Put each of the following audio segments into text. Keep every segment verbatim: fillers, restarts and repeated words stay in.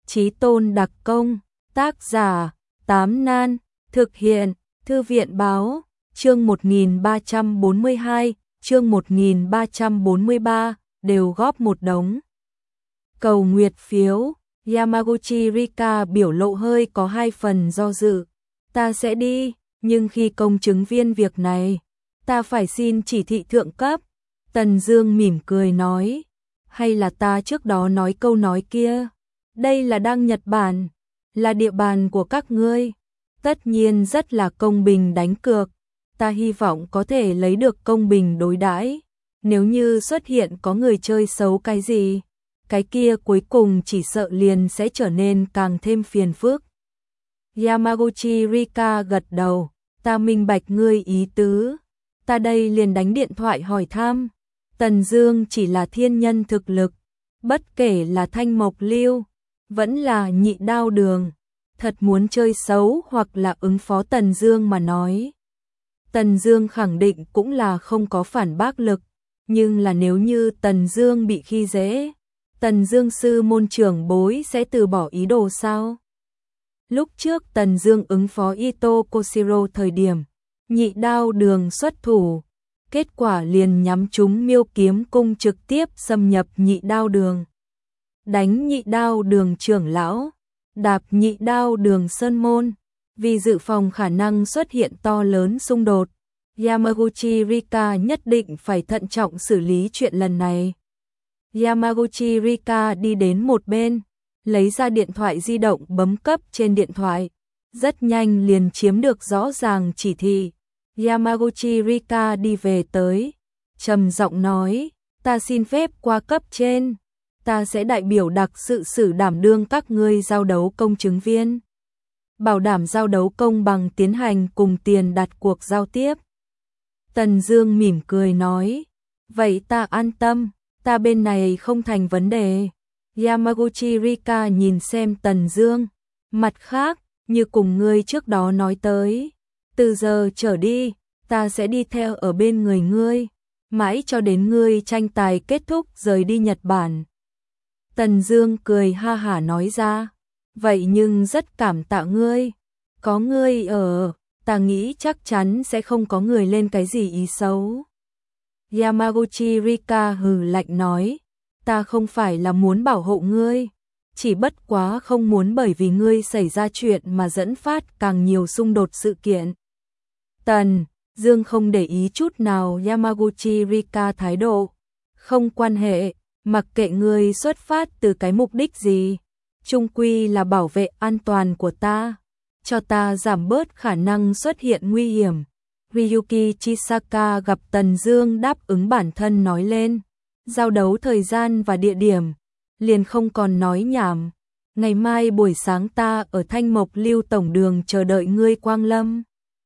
Chí tôn đặc công, tác giả, Tám Nan, thực hiện, Thư viện báo, chương một nghìn ba trăm bốn mươi hai, chương một nghìn ba trăm bốn mươi ba, đều góp một đống. Cầu nguyệt phiếu, Yamaguchi Rika biểu lộ hơi có hai phần do dự. Ta sẽ đi, nhưng khi công chứng viên việc này, ta phải xin chỉ thị thượng cấp. Tần Dương mỉm cười nói, hay là ta trước đó nói câu nói kia, đây là đang Nhật Bản, là địa bàn của các ngươi, tất nhiên rất là công bình đánh cược, ta hy vọng có thể lấy được công bình đối đãi, nếu như xuất hiện có người chơi xấu cái gì, cái kia cuối cùng chỉ sợ liền sẽ trở nên càng thêm phiền phức. Yamaguchi Rika gật đầu, ta minh bạch ngươi ý tứ, ta đây liền đánh điện thoại hỏi thăm. Tần Dương chỉ là thiên nhân thực lực, bất kể là Thanh Mộc Lưu, vẫn là Nhị Đao Đường, thật muốn chơi xấu hoặc là ứng phó Tần Dương mà nói. Tần Dương khẳng định cũng là không có phản bác lực, nhưng là nếu như Tần Dương bị khi dễ, Tần Dương sư môn trưởng bối sẽ từ bỏ ý đồ sao? Lúc trước Tần Dương ứng phó Ito Koshiro thời điểm, Nhị Đao Đường xuất thủ, kết quả liền nhắm trúng Miêu Kiếm Cung trực tiếp xâm nhập Nhị Đao Đường. Đánh Nhị Đao Đường trưởng lão, đạp Nhị Đao Đường sơn môn, vì dự phòng khả năng xuất hiện to lớn xung đột, Yamaguchi Rika nhất định phải thận trọng xử lý chuyện lần này. Yamaguchi Rika đi đến một bên, lấy ra điện thoại di động bấm cấp trên điện thoại, rất nhanh liền chiếm được rõ ràng chỉ thị. Yamaguchi Rika đi về tới, trầm giọng nói, ta xin phép qua cấp trên, ta sẽ đại biểu đặc sự xử đảm đương các ngươi giao đấu công chứng viên, bảo đảm giao đấu công bằng tiến hành cùng tiền đặt cuộc giao tiếp. Tần Dương mỉm cười nói, vậy ta an tâm, ta bên này không thành vấn đề. Yamaguchi Rika nhìn xem Tần Dương, mặt khác, như cùng ngươi trước đó nói tới, từ giờ trở đi, ta sẽ đi theo ở bên người ngươi, mãi cho đến ngươi tranh tài kết thúc rời đi Nhật Bản. Tần Dương cười ha hả nói ra, vậy nhưng rất cảm tạ ngươi, có ngươi ở, ta nghĩ chắc chắn sẽ không có người lên cái gì ý xấu. Yamaguchi Rika hừ lạnh nói, ta không phải là muốn bảo hộ ngươi, chỉ bất quá không muốn bởi vì ngươi xảy ra chuyện mà dẫn phát càng nhiều xung đột sự kiện. Tần Dương không để ý chút nào Yamaguchi Rika thái độ, không quan hệ, mặc kệ ngươi xuất phát từ cái mục đích gì, chung quy là bảo vệ an toàn của ta, cho ta giảm bớt khả năng xuất hiện nguy hiểm. Ryuki Chisaka gặp Tần Dương đáp ứng bản thân nói lên, giao đấu thời gian và địa điểm, liền không còn nói nhảm, ngày mai buổi sáng ta ở Thanh Mộc Lưu tổng đường chờ đợi ngươi quang lâm.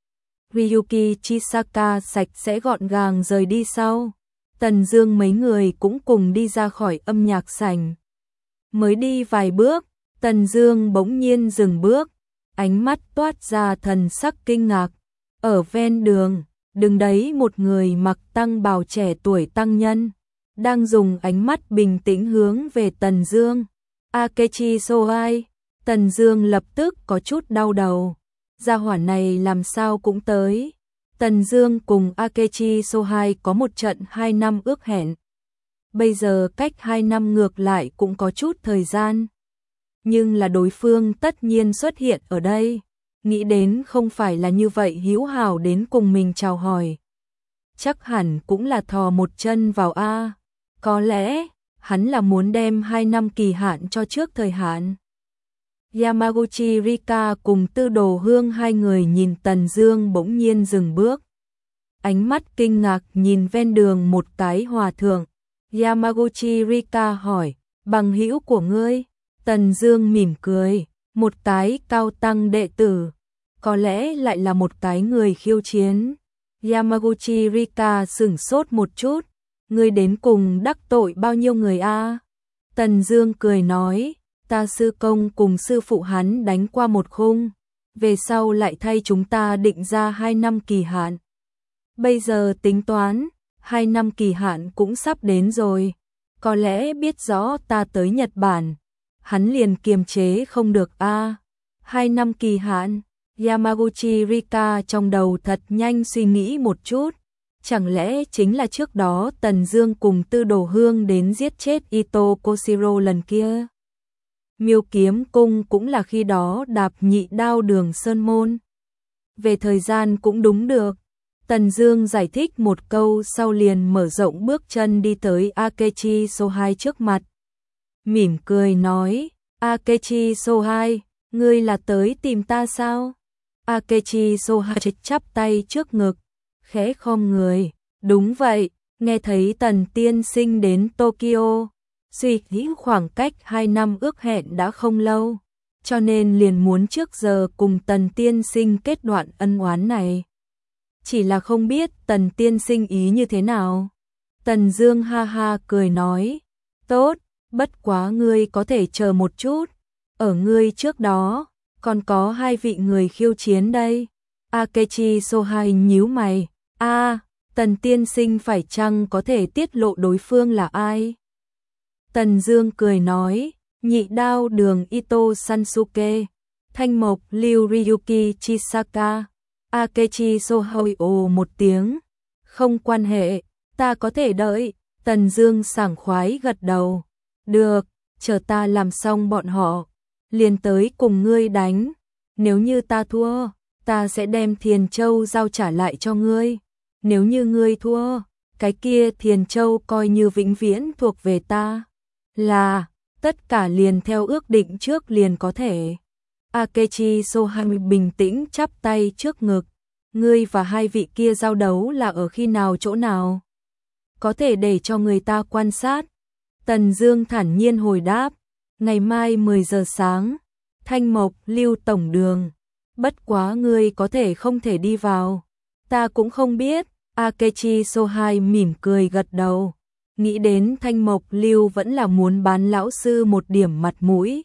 Ryuki Chisaka sạch sẽ gọn gàng rời đi sau, Tần Dương mấy người cũng cùng đi ra khỏi âm nhạc sảnh. Mới đi vài bước, Tần Dương bỗng nhiên dừng bước, ánh mắt toát ra thần sắc kinh ngạc. Ở ven đường, đứng đấy một người mặc tăng bào trẻ tuổi tăng nhân, đang dùng ánh mắt bình tĩnh hướng về Tần Dương. Akechi Sohai, Tần Dương lập tức có chút đau đầu. Gia hỏa này làm sao cũng tới. Tần Dương cùng Akechi Sohai có một trận hai năm ước hẹn. Bây giờ cách hai năm ngược lại cũng có chút thời gian. Nhưng là đối phương tất nhiên xuất hiện ở đây. Nghĩ đến không phải là như vậy hữu hảo đến cùng mình chào hỏi. Chắc hẳn cũng là thò một chân vào A. Có lẽ, hắn là muốn đem hai năm kỳ hạn cho trước thời hạn. Yamaguchi Rika cùng Tư Đồ Hương hai người nhìn Tần Dương bỗng nhiên dừng bước. Ánh mắt kinh ngạc nhìn ven đường một cái hòa thượng. Yamaguchi Rika hỏi, bằng hữu của ngươi? Tần Dương mỉm cười, một cái cao tăng đệ tử. Có lẽ lại là một cái người khiêu chiến. Yamaguchi Rika sửng sốt một chút. Ngươi đến cùng đắc tội bao nhiêu người a? Tần Dương cười nói, ta sư công cùng sư phụ hắn đánh qua một khung, về sau lại thay chúng ta định ra hai năm kỳ hạn. Bây giờ tính toán, hai năm kỳ hạn cũng sắp đến rồi, có lẽ biết rõ ta tới Nhật Bản, hắn liền kiềm chế không được a. Hai năm kỳ hạn, Yamaguchi Rika trong đầu thật nhanh suy nghĩ một chút. Chẳng lẽ chính là trước đó Tần Dương cùng Tư Đồ Hương đến giết chết Ito Koshiro lần kia? Miêu Kiếm Cung cũng là khi đó đạp nhị đao Đường Sơn Môn. Về thời gian cũng đúng được. Tần Dương giải thích một câu sau liền mở rộng bước chân đi tới Akechi Sohai trước mặt. Mỉm cười nói, Akechi Sohai, ngươi là tới tìm ta sao? Akechi Sohai chắp tay trước ngực, khẽ khom người. Đúng vậy, nghe thấy Tần tiên sinh đến Tokyo, suy nghĩ khoảng cách hai năm ước hẹn đã không lâu, cho nên liền muốn trước giờ cùng Tần tiên sinh kết đoạn ân oán này. Chỉ là không biết Tần tiên sinh ý như thế nào. Tần Dương ha ha cười nói, tốt, bất quá ngươi có thể chờ một chút, ở ngươi trước đó, còn có hai vị người khiêu chiến đây. Akechi Sohai nhíu mày, a, Tần tiên sinh phải chăng có thể tiết lộ đối phương là ai? Tần Dương cười nói, nhị đao Đường Ito Sansuke, thanh mộc Lưu Ryuki Chisaka. Akechi Sohai ồ một tiếng, không quan hệ, ta có thể đợi. Tần Dương sảng khoái gật đầu, được, chờ ta làm xong bọn họ, liền tới cùng ngươi đánh. Nếu như ta thua, ta sẽ đem Thiền Châu giao trả lại cho ngươi. Nếu như ngươi thua, cái kia Thiền Châu coi như vĩnh viễn thuộc về ta. Là, tất cả liền theo ước định trước liền có thể. Akechi Sohai bình tĩnh chắp tay trước ngực, ngươi và hai vị kia giao đấu là ở khi nào chỗ nào? Có thể để cho người ta quan sát. Tần Dương thản nhiên hồi đáp, ngày mai mười giờ sáng, Thanh Mộc Lưu Tổng Đường, bất quá ngươi có thể không thể đi vào. Ta cũng không biết. Akechi Sohai mỉm cười gật đầu, nghĩ đến Thanh Mộc Lưu vẫn là muốn bán lão sư một điểm mặt mũi.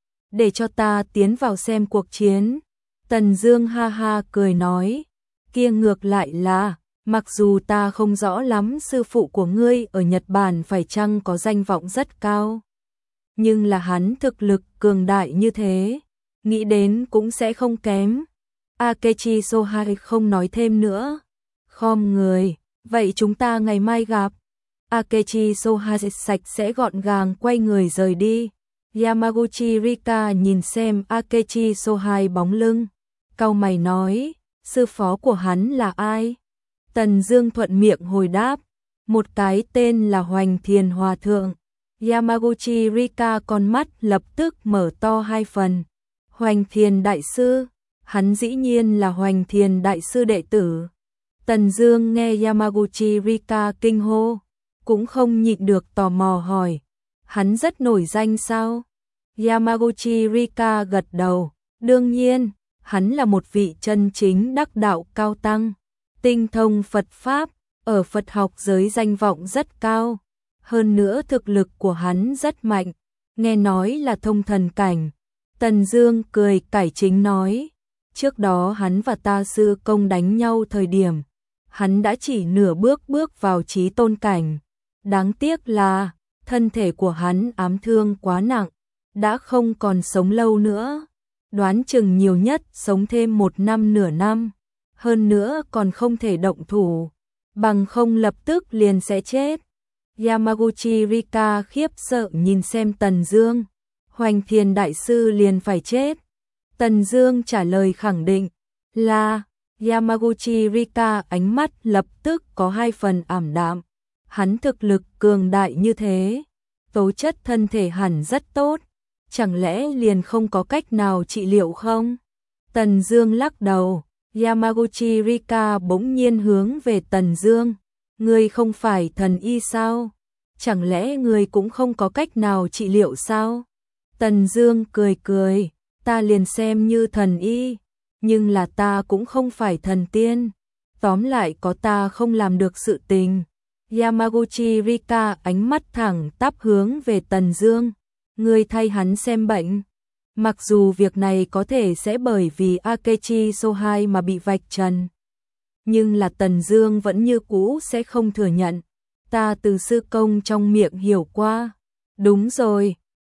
Để cho ta tiến vào xem cuộc chiến. Tần Dương ha ha cười nói, kia ngược lại là, mặc dù ta không rõ lắm sư phụ của ngươi ở Nhật Bản phải chăng có danh vọng rất cao, nhưng là hắn thực lực cường đại như thế, nghĩ đến cũng sẽ không kém. Akechi Sohai không nói thêm nữa, khom người, vậy chúng ta ngày mai gặp. Akechi Sohai sạch sẽ gọn gàng quay người rời đi. Yamaguchi Rika nhìn xem Akechi Sohai bóng lưng, cau mày nói, sư phó của hắn là ai? Tần Dương thuận miệng hồi đáp, một cái tên là Hoành Thiền Hòa Thượng. Yamaguchi Rika con mắt lập tức mở to hai phần. Hoành Thiền Đại Sư, hắn dĩ nhiên là Hoành Thiền Đại Sư đệ tử. Tần Dương nghe Yamaguchi Rika kinh hô, cũng không nhịn được tò mò hỏi, hắn rất nổi danh sao? Yamaguchi Rika gật đầu, đương nhiên, hắn là một vị chân chính đắc đạo cao tăng, tinh thông Phật Pháp, ở Phật học giới danh vọng rất cao. Hơn nữa thực lực của hắn rất mạnh, nghe nói là thông thần cảnh. Tần Dương cười cải chính nói, trước đó hắn và ta sư công đánh nhau thời điểm, hắn đã chỉ nửa bước bước vào chí tôn cảnh. Đáng tiếc là, thân thể của hắn ám thương quá nặng, đã không còn sống lâu nữa. Đoán chừng nhiều nhất sống thêm một năm nửa năm, hơn nữa còn không thể động thủ, bằng không lập tức liền sẽ chết. Yamaguchi Rika khiếp sợ nhìn xem Tần Dương, Hoành Thiền Đại Sư liền phải chết. Tần Dương trả lời khẳng định là, Yamaguchi Rika ánh mắt lập tức có hai phần ảm đạm. Hắn thực lực cường đại như thế, tố chất thân thể hẳn rất tốt, chẳng lẽ liền không có cách nào trị liệu không? Tần Dương lắc đầu. Yamaguchi Rika bỗng nhiên hướng về Tần Dương, ngươi không phải thần y sao? Chẳng lẽ ngươi cũng không có cách nào trị liệu sao? Tần Dương cười cười, ta liền xem như thần y, nhưng là ta cũng không phải thần tiên. Tóm lại có ta không làm được sự tình. Yamaguchi Rika ánh mắt thẳng tắp hướng về Tần Dương, ngươi thay hắn xem bệnh. Mặc dù việc này có thể sẽ bởi vì Akechi Sohai mà bị vạch trần, nhưng là Tần Dương vẫn như cũ sẽ không thừa nhận. Ta từ sư công trong miệng hiểu qua. Đúng rồi,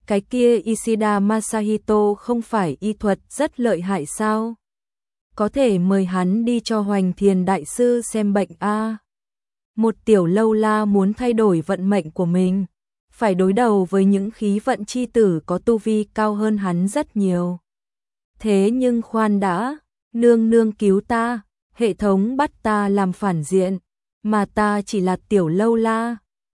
cái kia Ishida Masahito không phải y thuật rất lợi hại sao? Có thể mời hắn đi cho Hoành Thiền Đại Sư xem bệnh a. Một tiểu lâu la muốn thay đổi vận mệnh của mình, phải đối đầu với những khí vận chi tử có tu vi cao hơn hắn rất nhiều. Thế nhưng khoan đã, nương nương cứu ta, hệ thống bắt ta làm phản diện, mà ta chỉ là tiểu lâu la,